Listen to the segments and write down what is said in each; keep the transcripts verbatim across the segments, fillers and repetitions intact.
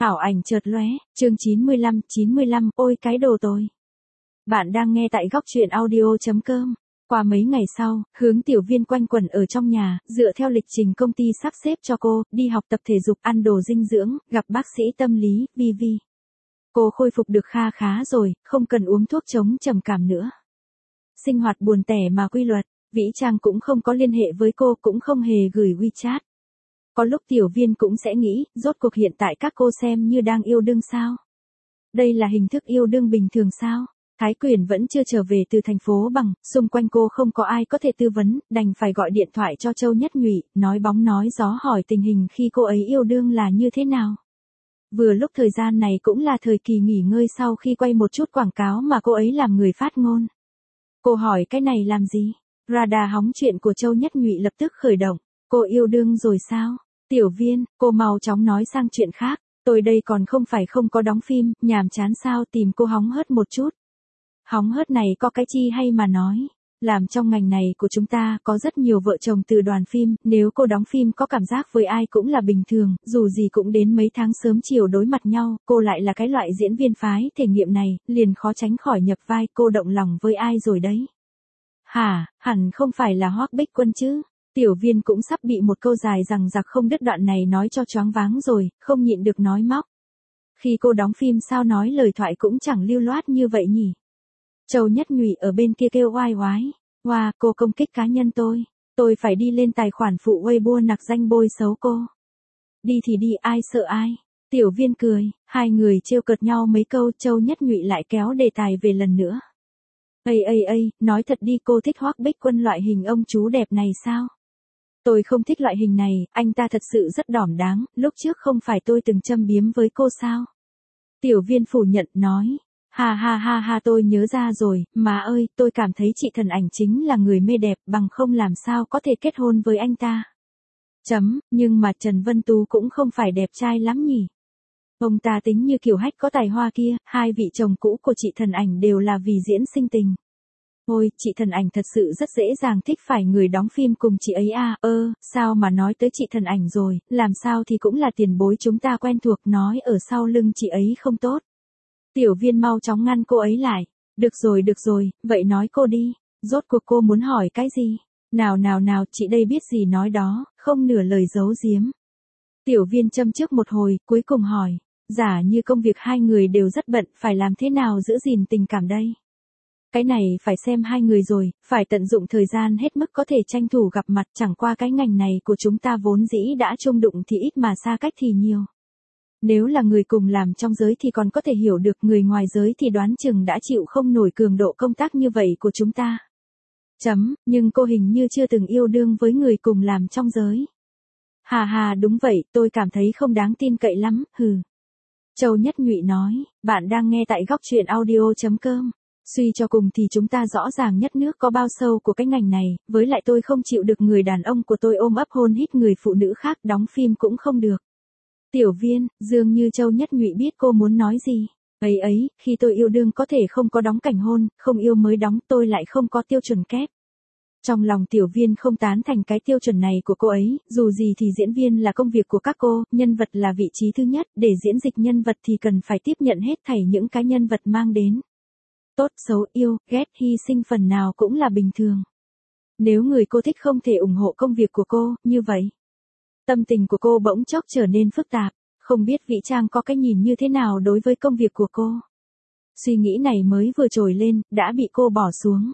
Ảo ảnh chợt lóe, chương chín mươi lăm, chín mươi lăm, ôi cái đồ tôi. Bạn đang nghe tại góc truyện audio.com. Qua mấy ngày sau, Hướng Tiểu Viên quanh quẩn ở trong nhà, dựa theo lịch trình công ty sắp xếp cho cô, đi học tập thể dục, ăn đồ dinh dưỡng, gặp bác sĩ tâm lý, vi vi. Cô khôi phục được kha khá rồi, không cần uống thuốc chống trầm cảm nữa. Sinh hoạt buồn tẻ mà quy luật, Vĩ Trang cũng không có liên hệ với cô, cũng không hề gửi WeChat. Có lúc Tiểu Viên cũng sẽ nghĩ, rốt cuộc hiện tại các cô xem như đang yêu đương sao? Đây là hình thức yêu đương bình thường sao? Thái Quyền vẫn chưa trở về từ thành phố Bằng, xung quanh cô không có ai có thể tư vấn, đành phải gọi điện thoại cho Châu Nhất Nhụy, nói bóng nói gió hỏi tình hình khi cô ấy yêu đương là như thế nào. Vừa lúc thời gian này cũng là thời kỳ nghỉ ngơi sau khi quay một chút quảng cáo mà cô ấy làm người phát ngôn. Cô hỏi cái này làm gì? Radar hóng chuyện của Châu Nhất Nhụy lập tức khởi động. Cô yêu đương rồi sao? Tiểu Viên, cô mau chóng nói sang chuyện khác. Tôi đây còn không phải không có đóng phim, nhàm chán sao, tìm cô hóng hớt một chút. Hóng hớt này có cái chi hay mà nói. Làm trong ngành này của chúng ta có rất nhiều vợ chồng từ đoàn phim, nếu cô đóng phim có cảm giác với ai cũng là bình thường, dù gì cũng đến mấy tháng sớm chiều đối mặt nhau, cô lại là cái loại diễn viên phái thể nghiệm này, liền khó tránh khỏi nhập vai, cô động lòng với ai rồi đấy. Hả, hẳn không phải là Hoắc Bích Quân chứ? Tiểu Viên cũng sắp bị một câu dài rằng giặc không đứt đoạn này nói cho choáng váng rồi, không nhịn được nói móc. Khi cô đóng phim sao nói lời thoại cũng chẳng lưu loát như vậy nhỉ? Châu Nhất Nhụy ở bên kia kêu oai oái. Wow, cô công kích cá nhân tôi. Tôi phải đi lên tài khoản phụ Weibo nặc danh bôi xấu cô. Đi thì đi, ai sợ ai. Tiểu Viên cười, hai người trêu cợt nhau mấy câu, Châu Nhất Nhụy lại kéo đề tài về lần nữa. Ây ây ây, nói thật đi, cô thích Hoắc Bích Quân loại hình ông chú đẹp này sao? Tôi không thích loại hình này, anh ta thật sự rất đỏm đáng, lúc trước không phải tôi từng châm biếm với cô sao? Tiểu Viên phủ nhận, nói. Ha ha ha ha, tôi nhớ ra rồi, má ơi, tôi cảm thấy chị Thần Ảnh chính là người mê đẹp, bằng không làm sao có thể kết hôn với anh ta. Chấm, nhưng mà Trần Vân Tú cũng không phải đẹp trai lắm nhỉ. Ông ta tính như kiểu hách có tài hoa kia, hai vị chồng cũ của chị Thần Ảnh đều là vì diễn sinh tình. Ôi, chị Thần Ảnh thật sự rất dễ dàng thích phải người đóng phim cùng chị ấy à, ơ, sao mà nói tới chị Thần Ảnh rồi, làm sao thì cũng là tiền bối chúng ta quen thuộc, nói ở sau lưng chị ấy không tốt. Tiểu Viên mau chóng ngăn cô ấy lại. Được rồi được rồi, vậy nói cô đi. Rốt cuộc cô muốn hỏi cái gì? Nào nào nào, chị đây biết gì nói đó, không nửa lời giấu giếm. Tiểu Viên châm trước một hồi, cuối cùng hỏi. Giả như công việc hai người đều rất bận, phải làm thế nào giữ gìn tình cảm đây? Cái này phải xem hai người rồi, phải tận dụng thời gian hết mức có thể tranh thủ gặp mặt, chẳng qua cái ngành này của chúng ta vốn dĩ đã chung đụng thì ít mà xa cách thì nhiều. Nếu là người cùng làm trong giới thì còn có thể hiểu được, người ngoài giới thì đoán chừng đã chịu không nổi cường độ công tác như vậy của chúng ta. Chấm, nhưng cô hình như chưa từng yêu đương với người cùng làm trong giới. Hà hà, đúng vậy, tôi cảm thấy không đáng tin cậy lắm, hừ. Châu Nhất Nhụy nói, bạn đang nghe tại góc truyện audio.com. Suy cho cùng thì chúng ta rõ ràng nhất nước có bao sâu của cái ngành này, với lại tôi không chịu được người đàn ông của tôi ôm ấp hôn hít người phụ nữ khác, đóng phim cũng không được. Tiểu Viên, dường như Châu Nhất Nhụy biết cô muốn nói gì. Ấy ấy, khi tôi yêu đương có thể không có đóng cảnh hôn, không yêu mới đóng, tôi lại không có tiêu chuẩn kép. Trong lòng Tiểu Viên không tán thành cái tiêu chuẩn này của cô ấy, dù gì thì diễn viên là công việc của các cô, nhân vật là vị trí thứ nhất, để diễn dịch nhân vật thì cần phải tiếp nhận hết thảy những cái nhân vật mang đến. Tốt xấu yêu, ghét hy sinh phần nào cũng là bình thường. Nếu người cô thích không thể ủng hộ công việc của cô, như vậy. Tâm tình của cô bỗng chốc trở nên phức tạp, không biết Vĩ Trang có cái nhìn như thế nào đối với công việc của cô. Suy nghĩ này mới vừa trồi lên, đã bị cô bỏ xuống.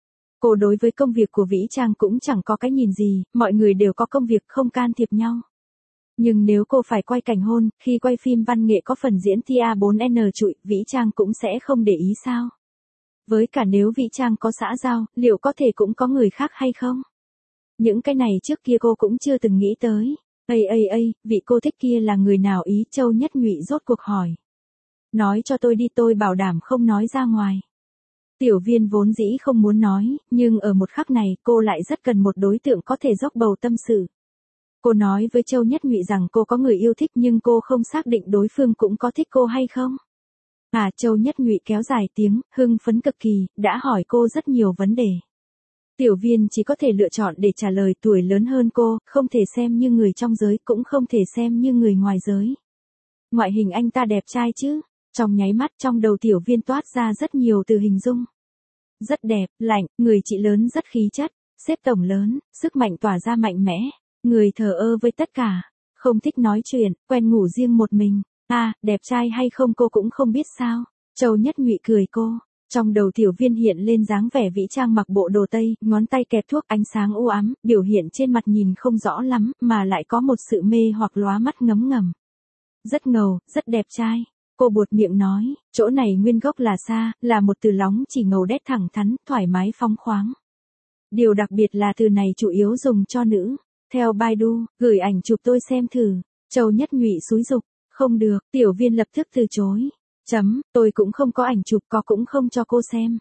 Cô đối với công việc của Vĩ Trang cũng chẳng có cái nhìn gì, mọi người đều có công việc không can thiệp nhau. Nhưng nếu cô phải quay cảnh hôn, khi quay phim văn nghệ có phần diễn T A bốn N trụi, Vĩ Trang cũng sẽ không để ý sao? Với cả nếu Vĩ Trang có xã giao, liệu có thể cũng có người khác hay không? Những cái này trước kia cô cũng chưa từng nghĩ tới. Ây ây ây, vị cô thích kia là người nào ý? Châu Nhất Nhụy rốt cuộc hỏi. Nói cho tôi đi, tôi bảo đảm không nói ra ngoài. Tiểu Viên vốn dĩ không muốn nói, nhưng ở một khắc này cô lại rất cần một đối tượng có thể dốc bầu tâm sự. Cô nói với Châu Nhất Nhụy rằng cô có người yêu thích nhưng cô không xác định đối phương cũng có thích cô hay không. À, Châu Nhất Nhụy kéo dài tiếng, hưng phấn cực kỳ, đã hỏi cô rất nhiều vấn đề. Tiểu Viên chỉ có thể lựa chọn để trả lời, tuổi lớn hơn cô, không thể xem như người trong giới, cũng không thể xem như người ngoài giới. ngoại hình anh ta đẹp trai chứ. Trong nháy mắt trong đầu Tiểu Viên toát ra rất nhiều từ hình dung. Rất đẹp, lạnh, người chị lớn rất khí chất, xếp tổng lớn, sức mạnh tỏa ra mạnh mẽ, người thờ ơ với tất cả, không thích nói chuyện, quen ngủ riêng một mình. À, đẹp trai hay không cô cũng không biết sao. Châu Nhất Nhụy cười cô. Trong đầu Tiểu Viên hiện lên dáng vẻ vĩ trang mặc bộ đồ tây, ngón tay kẹp thuốc ánh sáng u ám, biểu hiện trên mặt nhìn không rõ lắm, mà lại có một sự mê hoặc lóa mắt ngấm ngầm. Rất ngầu, rất đẹp trai. Cô buột miệng nói, chỗ này nguyên gốc là xa, là một từ lóng chỉ ngầu đét thẳng thắn, thoải mái phóng khoáng. Điều đặc biệt là từ này chủ yếu dùng cho nữ. Theo Baidu, gửi ảnh chụp tôi xem thử. Châu Nhất Nhụy xúi giục, không được, Tiểu Viên lập tức từ chối. Chấm, tôi cũng không có ảnh chụp, có cũng không cho cô xem.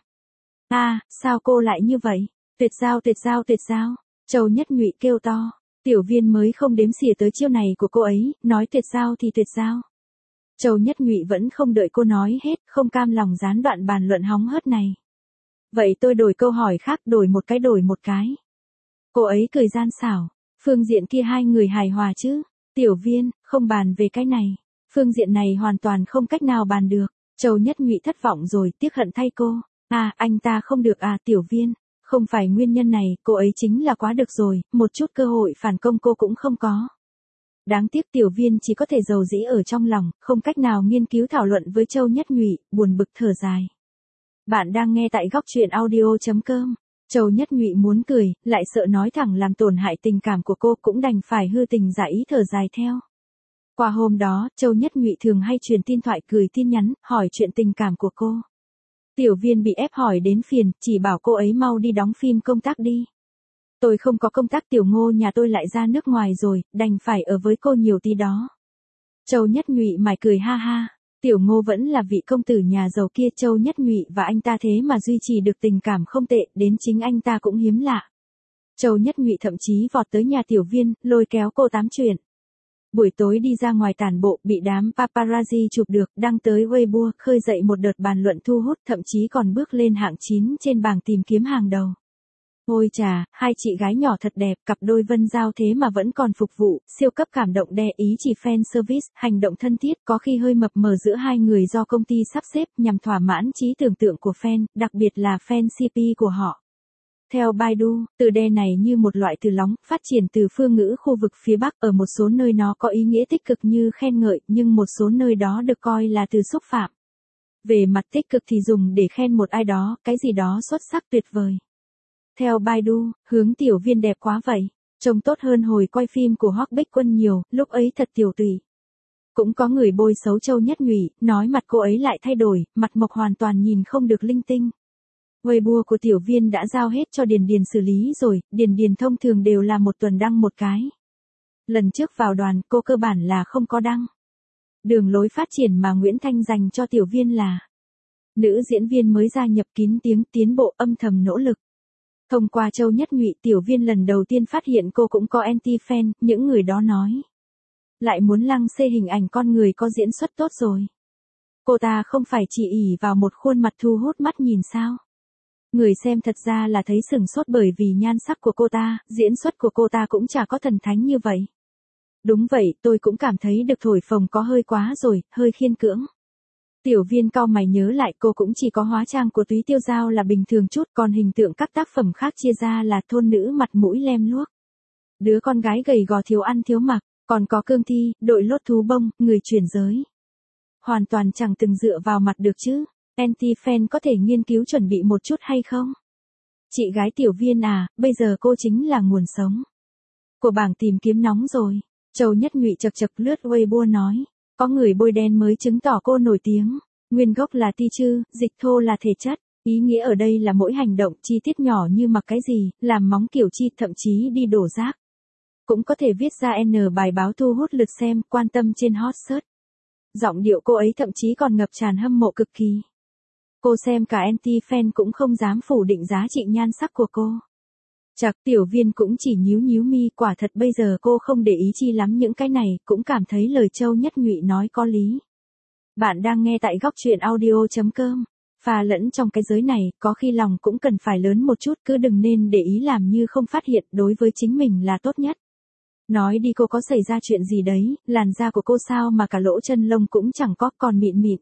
À, sao cô lại như vậy? Tuyệt giao tuyệt giao tuyệt giao. Châu Nhất Nhụy kêu to. Tiểu Viên mới không đếm xỉa tới chiêu này của cô ấy, nói tuyệt giao thì tuyệt giao. Châu Nhất Nhụy vẫn không đợi cô nói hết, không cam lòng gián đoạn bàn luận hóng hớt này. Vậy tôi đổi câu hỏi khác, đổi một cái đổi một cái. Cô ấy cười gian xảo. Phương diện kia hai người hài hòa chứ? Tiểu Viên, không bàn về cái này. Phương diện này hoàn toàn không cách nào bàn được. Châu Nhất Nhụy thất vọng rồi, tiếc hận thay cô. À, anh ta không được à, Tiểu Viên. Không phải nguyên nhân này, cô ấy chính là quá được rồi, một chút cơ hội phản công cô cũng không có. Đáng tiếc Tiểu Viên chỉ có thể dầu dĩ ở trong lòng, không cách nào nghiên cứu thảo luận với Châu Nhất Nhụy, buồn bực thở dài. Bạn đang nghe tại góc truyện audio chấm com. Châu Nhất Nhụy muốn cười, lại sợ nói thẳng làm tổn hại tình cảm của cô, cũng đành phải hư tình giả ý thở dài theo. Qua hôm đó, Châu Nhất Nhụy thường hay truyền tin thoại cười tin nhắn, hỏi chuyện tình cảm của cô. Tiểu Viên bị ép hỏi đến phiền, chỉ bảo cô ấy mau đi đóng phim công tác đi. Tôi không có công tác, Tiểu Ngô nhà tôi lại ra nước ngoài rồi, đành phải ở với cô nhiều tí đó. Châu Nhất Nhụy mải cười ha ha. Tiểu Ngô vẫn là vị công tử nhà giàu kia, Châu Nhất Nhụy và anh ta thế mà duy trì được tình cảm không tệ, đến chính anh ta cũng hiếm lạ. Châu Nhất Nhụy thậm chí vọt tới nhà Tiểu Viên, lôi kéo cô tám chuyện. Buổi tối đi ra ngoài tản bộ, bị đám paparazzi chụp được, đăng tới Weibo, khơi dậy một đợt bàn luận thu hút, thậm chí còn bước lên hạng chín trên bảng tìm kiếm hàng đầu. Ôi chà, hai chị gái nhỏ thật đẹp, cặp đôi Vân Giao thế mà vẫn còn phục vụ, siêu cấp cảm động đe ý chỉ fan service, hành động thân thiết, có khi hơi mập mờ giữa hai người do công ty sắp xếp nhằm thỏa mãn trí tưởng tượng của fan, đặc biệt là fan xê pê của họ. Theo Baidu, từ đe này như một loại từ lóng, phát triển từ phương ngữ khu vực phía Bắc, ở một số nơi nó có ý nghĩa tích cực như khen ngợi, nhưng một số nơi đó được coi là từ xúc phạm. Về mặt tích cực thì dùng để khen một ai đó, cái gì đó xuất sắc tuyệt vời. Theo Baidu, hướng Tiểu Viên đẹp quá vậy, trông tốt hơn hồi quay phim của Hoắc Bích Quân nhiều, lúc ấy thật tiểu tụy. Cũng có người bôi xấu Châu Nhất Nhụy, nói mặt cô ấy lại thay đổi, mặt mộc hoàn toàn nhìn không được linh tinh. Weibo của Tiểu Viên đã giao hết cho Điền Điền xử lý rồi, Điền Điền thông thường đều là một tuần đăng một cái. Lần trước vào đoàn, cô cơ bản là không có đăng. Đường lối phát triển mà Nguyễn Thanh dành cho Tiểu Viên là nữ diễn viên mới gia nhập kín tiếng, tiến bộ âm thầm nỗ lực. Thông qua Châu Nhất Nhụy, Tiểu Viên lần đầu tiên phát hiện cô cũng có anti-fan, những người đó nói. Lại muốn lăng xê hình ảnh con người có diễn xuất tốt rồi. Cô ta không phải chỉ ỷ vào một khuôn mặt thu hút mắt nhìn sao. Người xem thật ra là thấy sửng sốt bởi vì nhan sắc của cô ta, diễn xuất của cô ta cũng chả có thần thánh như vậy. Đúng vậy, tôi cũng cảm thấy được thổi phồng có hơi quá rồi, hơi khiên cưỡng. Tiểu Viên cau mày nhớ lại cô cũng chỉ có hóa trang của Túy Tiêu Giao là bình thường chút, còn hình tượng các tác phẩm khác chia ra là thôn nữ mặt mũi lem luốc. Đứa con gái gầy gò thiếu ăn thiếu mặc, còn có cương thi, đội lốt thú bông, người chuyển giới. Hoàn toàn chẳng từng dựa vào mặt được chứ. Anti-fan có thể nghiên cứu chuẩn bị một chút hay không? Chị gái Tiểu Viên à, bây giờ cô chính là nguồn sống của bảng tìm kiếm nóng rồi. Châu Nhất Nhụy chật chật lướt Weibo nói. Có người bôi đen mới chứng tỏ cô nổi tiếng. Nguyên gốc là ti chư, dịch thô là thể chất. Ý nghĩa ở đây là mỗi hành động chi tiết nhỏ như mặc cái gì, làm móng kiểu chi, thậm chí đi đổ rác. Cũng có thể viết ra N bài báo thu hút lượt xem, quan tâm trên hot search. Giọng điệu cô ấy thậm chí còn ngập tràn hâm mộ cực kỳ. Cô xem cả anti-fan cũng không dám phủ định giá trị nhan sắc của cô. Chạc Tiểu Viên cũng chỉ nhíu nhíu mi, quả thật bây giờ cô không để ý chi lắm những cái này, cũng cảm thấy lời Châu Nhất Nhụy nói có lý. Bạn đang nghe tại góc truyện audio chấm com. Pha lẫn trong cái giới này, có khi lòng cũng cần phải lớn một chút, cứ đừng nên để ý làm như không phát hiện, đối với chính mình là tốt nhất. Nói đi cô có xảy ra chuyện gì đấy, làn da của cô sao mà cả lỗ chân lông cũng chẳng có, còn mịn mịn.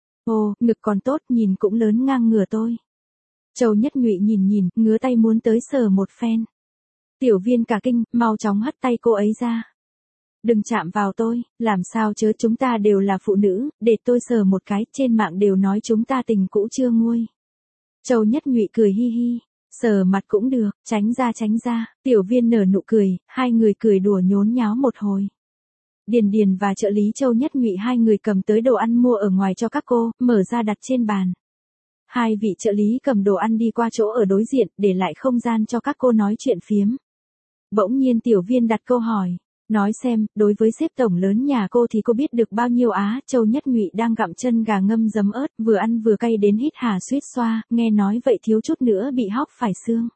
Ồ, ngực còn tốt, nhìn cũng lớn ngang ngửa tôi. Châu Nhất Nhụy nhìn nhìn, ngứa tay muốn tới sờ một phen. Tiểu Viên cả kinh, mau chóng hất tay cô ấy ra. Đừng chạm vào tôi, làm sao chớ, chúng ta đều là phụ nữ, để tôi sờ một cái, trên mạng đều nói chúng ta tình cũ chưa nguôi. Châu Nhất Nhụy cười hi hi, sờ mặt cũng được, tránh ra tránh ra, Tiểu Viên nở nụ cười, hai người cười đùa nhốn nháo một hồi. Điền Điền và trợ lý Châu Nhất Nhụy hai người cầm tới đồ ăn mua ở ngoài cho các cô, mở ra đặt trên bàn. Hai vị trợ lý cầm đồ ăn đi qua chỗ ở đối diện, để lại không gian cho các cô nói chuyện phiếm. Bỗng nhiên Tiểu Viên đặt câu hỏi, nói xem, đối với sếp tổng lớn nhà cô thì cô biết được bao nhiêu á? Châu Nhất Nhụy đang gặm chân gà ngâm giấm ớt, vừa ăn vừa cay đến hít hà suýt xoa, nghe nói vậy thiếu chút nữa bị hóc phải xương.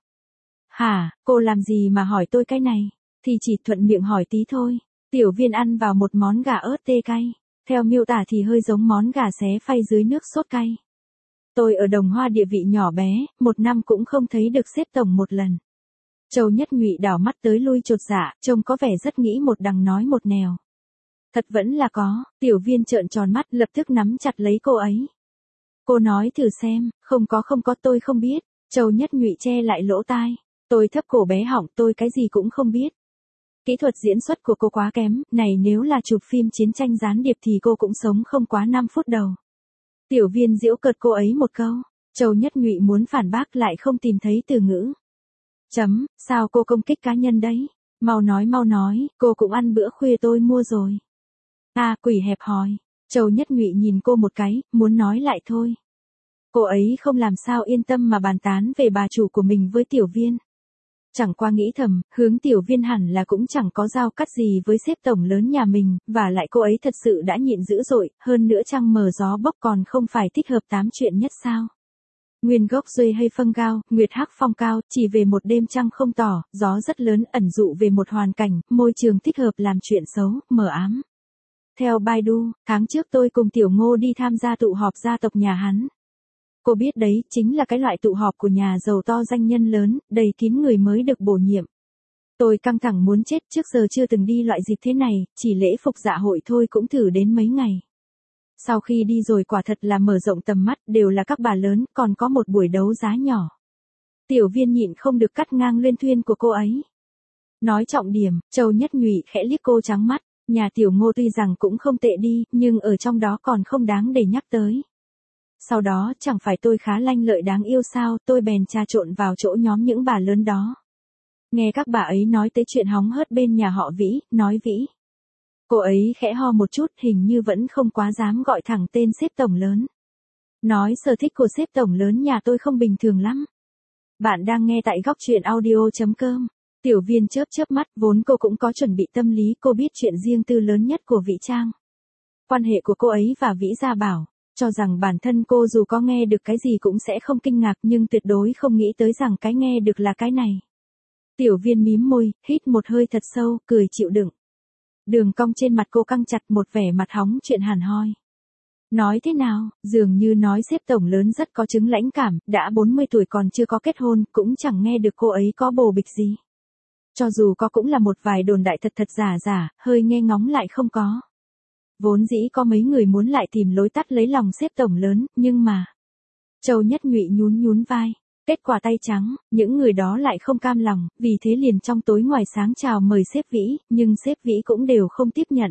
Hả, cô làm gì mà hỏi tôi cái này? Thì chỉ thuận miệng hỏi tí thôi. Tiểu Viên ăn vào một món gà ớt tê cay. Theo miêu tả thì hơi giống món gà xé phay dưới nước sốt cay. Tôi ở Đồng Hoa địa vị nhỏ bé, một năm cũng không thấy được sếp tổng một lần. Châu Nhất Nhụy đảo mắt tới lui chột dạ, trông có vẻ rất nghĩ một đằng nói một nẻo. Thật vẫn là có, Tiểu Viên trợn tròn mắt lập tức nắm chặt lấy cô ấy. Cô nói thử xem, không có không có tôi không biết. Châu Nhất Nhụy che lại lỗ tai. Tôi thấp cổ bé họng, tôi cái gì cũng không biết. Kỹ thuật diễn xuất của cô quá kém, này nếu là chụp phim chiến tranh gián điệp thì cô cũng sống không quá năm phút đầu. Tiểu Viên giễu cợt cô ấy một câu. Châu Nhất Nhụy muốn phản bác lại không tìm thấy từ ngữ. Chấm, sao cô công kích cá nhân đấy? Mau nói mau nói, cô cũng ăn bữa khuya tôi mua rồi. À, quỷ hẹp hòi. Châu Nhất Nhụy nhìn cô một cái, muốn nói lại thôi. Cô ấy không làm sao yên tâm mà bàn tán về bà chủ của mình với Tiểu Viên. Chẳng qua nghĩ thầm, hướng Tiểu Viên hẳn là cũng chẳng có giao cắt gì với sếp tổng lớn nhà mình, và lại cô ấy thật sự đã nhịn dữ dội, hơn nữa trăng mờ gió bốc còn không phải thích hợp tám chuyện nhất sao. Nguyên gốc duy hay phân cao, nguyệt hắc phong cao, chỉ về một đêm trăng không tỏ, gió rất lớn ẩn dụ về một hoàn cảnh, môi trường thích hợp làm chuyện xấu, mờ ám. Theo Baidu, tháng trước tôi cùng Tiểu Ngô đi tham gia tụ họp gia tộc nhà hắn. Cô biết đấy, chính là cái loại tụ họp của nhà giàu to danh nhân lớn, đầy kín người mới được bổ nhiệm. Tôi căng thẳng muốn chết, trước giờ chưa từng đi loại dịp thế này, chỉ lễ phục dạ hội thôi cũng thử đến mấy ngày. Sau khi đi rồi quả thật là mở rộng tầm mắt, đều là các bà lớn, còn có một buổi đấu giá nhỏ. Tiểu Viên nhịn không được cắt ngang luyên thuyên của cô ấy. Nói trọng điểm, Châu Nhất Nhụy khẽ liếc cô trắng mắt, nhà Tiểu Ngô tuy rằng cũng không tệ đi, nhưng ở trong đó còn không đáng để nhắc tới. Sau đó, chẳng phải tôi khá lanh lợi đáng yêu sao, tôi bèn trà trộn vào chỗ nhóm những bà lớn đó. Nghe các bà ấy nói tới chuyện hóng hớt bên nhà họ Vĩ, nói Vĩ. Cô ấy khẽ ho một chút, hình như vẫn không quá dám gọi thẳng tên sếp tổng lớn. Nói sở thích của sếp tổng lớn nhà tôi không bình thường lắm. Bạn đang nghe tại góc truyện audio chấm com. Tiểu Viên chớp chớp mắt, vốn cô cũng có chuẩn bị tâm lý, cô biết chuyện riêng tư lớn nhất của Vĩ Trang. Quan hệ của cô ấy và Vĩ Gia Bảo, cho rằng bản thân cô dù có nghe được cái gì cũng sẽ không kinh ngạc nhưng tuyệt đối không nghĩ tới rằng cái nghe được là cái này. Tiểu Viên mím môi, hít một hơi thật sâu, cười chịu đựng. Đường cong trên mặt cô căng chặt, một vẻ mặt hóng chuyện hàn hoi. Nói thế nào, dường như nói sếp tổng lớn rất có chứng lãnh cảm, đã bốn mươi tuổi còn chưa có kết hôn, cũng chẳng nghe được cô ấy có bồ bịch gì. Cho dù có cũng là một vài đồn đại thật thật giả giả, hơi nghe ngóng lại không có. Vốn dĩ có mấy người muốn lại tìm lối tắt lấy lòng sếp tổng lớn, nhưng mà... Châu Nhất Nhụy nhún nhún vai. Kết quả tay trắng, những người đó lại không cam lòng, vì thế liền trong tối ngoài sáng chào mời sếp Vĩ, nhưng sếp Vĩ cũng đều không tiếp nhận.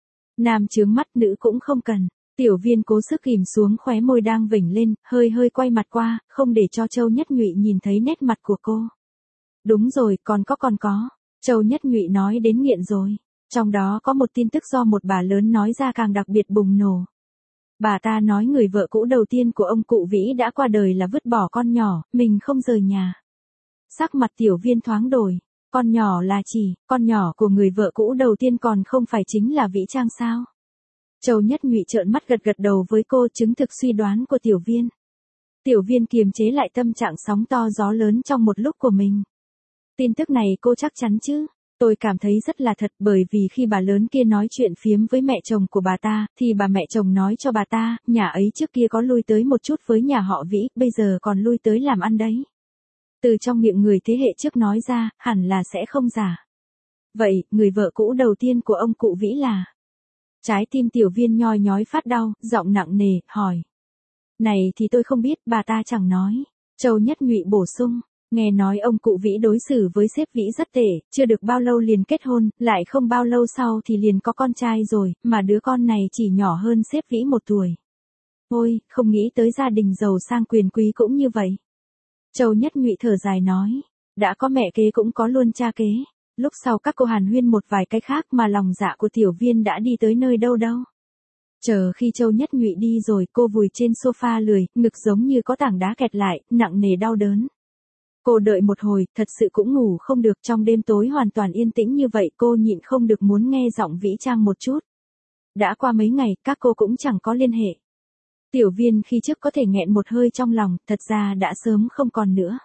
Nam chướng mắt, nữ cũng không cần. Tiểu Viên cố sức kìm xuống khóe môi đang vểnh lên, hơi hơi quay mặt qua, không để cho Châu Nhất Nhụy nhìn thấy nét mặt của cô. Đúng rồi, còn có còn có. Châu Nhất Nhụy nói đến nghiện rồi. Trong đó có một tin tức do một bà lớn nói ra càng đặc biệt bùng nổ. Bà ta nói người vợ cũ đầu tiên của ông cụ Vĩ đã qua đời là vứt bỏ con nhỏ, mình không rời nhà. Sắc mặt Tiểu Viên thoáng đổi. Con nhỏ là chỉ, con nhỏ của người vợ cũ đầu tiên còn không phải chính là Vĩ Trang sao? Châu Nhất Nhụy trợn mắt gật gật đầu với cô, chứng thực suy đoán của Tiểu Viên. Tiểu Viên kiềm chế lại tâm trạng sóng to gió lớn trong một lúc của mình. Tin tức này cô chắc chắn chứ? Tôi cảm thấy rất là thật, bởi vì khi bà lớn kia nói chuyện phiếm với mẹ chồng của bà ta, thì bà mẹ chồng nói cho bà ta, nhà ấy trước kia có lui tới một chút với nhà họ Vĩ, bây giờ còn lui tới làm ăn đấy. Từ trong miệng người thế hệ trước nói ra, hẳn là sẽ không giả. Vậy, người vợ cũ đầu tiên của ông cụ Vĩ là? Trái tim Tiểu Viên nhoi nhói phát đau, giọng nặng nề, hỏi. Này thì tôi không biết, bà ta chẳng nói. Châu Nhất Nhụy bổ sung. Nghe nói ông cụ Vĩ đối xử với sếp Vĩ rất tệ, chưa được bao lâu liền kết hôn, lại không bao lâu sau thì liền có con trai rồi, mà đứa con này chỉ nhỏ hơn sếp Vĩ một tuổi. Ôi, không nghĩ tới gia đình giàu sang quyền quý cũng như vậy. Châu Nhất Nhụy thở dài nói, đã có mẹ kế cũng có luôn cha kế. Lúc sau các cô hàn huyên một vài cái khác mà lòng dạ của Tiểu Viên đã đi tới nơi đâu đâu. Chờ khi Châu Nhất Nhụy đi rồi, cô vùi trên sofa lười, ngực giống như có tảng đá kẹt lại, nặng nề đau đớn. Cô đợi một hồi, thật sự cũng ngủ không được, trong đêm tối hoàn toàn yên tĩnh như vậy, cô nhịn không được muốn nghe giọng Vĩ Trang một chút. Đã qua mấy ngày, các cô cũng chẳng có liên hệ. Tiểu Viên khi trước có thể nghẹn một hơi trong lòng, thật ra đã sớm không còn nữa.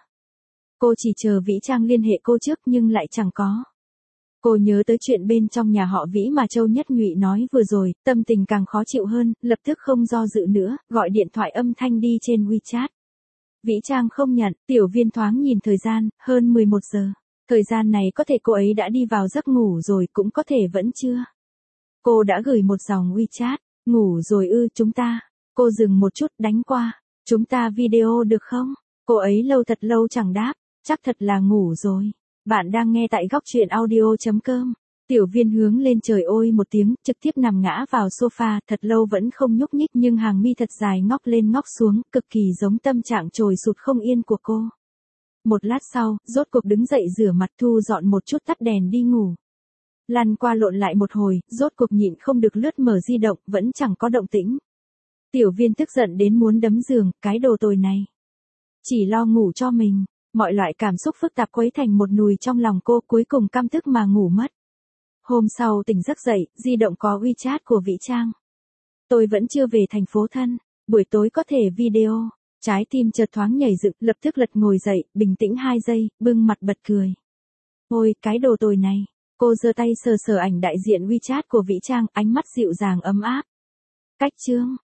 Cô chỉ chờ Vĩ Trang liên hệ cô trước nhưng lại chẳng có. Cô nhớ tới chuyện bên trong nhà họ Vĩ mà Châu Nhất Nhụy nói vừa rồi, tâm tình càng khó chịu hơn, lập tức không do dự nữa, gọi điện thoại âm thanh đi trên WeChat. Vĩ Trang không nhận, Tiểu Viên thoáng nhìn thời gian, hơn mười một giờ. Thời gian này có thể cô ấy đã đi vào giấc ngủ rồi, cũng có thể vẫn chưa. Cô đã gửi một dòng WeChat, ngủ rồi ư, chúng ta. Cô dừng một chút, đánh qua. Chúng ta video được không? Cô ấy lâu thật lâu chẳng đáp, chắc thật là ngủ rồi. Bạn đang nghe tại góc truyện audio chấm com. Tiểu Viên hướng lên trời ôi một tiếng, trực tiếp nằm ngã vào sofa, thật lâu vẫn không nhúc nhích nhưng hàng mi thật dài ngóc lên ngóc xuống, cực kỳ giống tâm trạng trồi sụt không yên của cô. Một lát sau, rốt cuộc đứng dậy rửa mặt, thu dọn một chút, tắt đèn đi ngủ. Lăn qua lộn lại một hồi, rốt cuộc nhịn không được lướt mở di động, vẫn chẳng có động tĩnh. Tiểu Viên tức giận đến muốn đấm giường, cái đồ tồi này. Chỉ lo ngủ cho mình, mọi loại cảm xúc phức tạp quấy thành một nùi trong lòng cô, cuối cùng căm tức mà ngủ mất. Hôm sau tỉnh giấc dậy, di động có WeChat của Vĩ Trang. Tôi vẫn chưa về thành phố thân, buổi tối có thể video. Trái tim chợt thoáng nhảy dựng, lập tức lật ngồi dậy, bình tĩnh hai giây, bưng mặt bật cười. Ôi, cái đồ tồi này. Cô giơ tay sờ sờ ảnh đại diện WeChat của Vĩ Trang, ánh mắt dịu dàng ấm áp. Cách chương.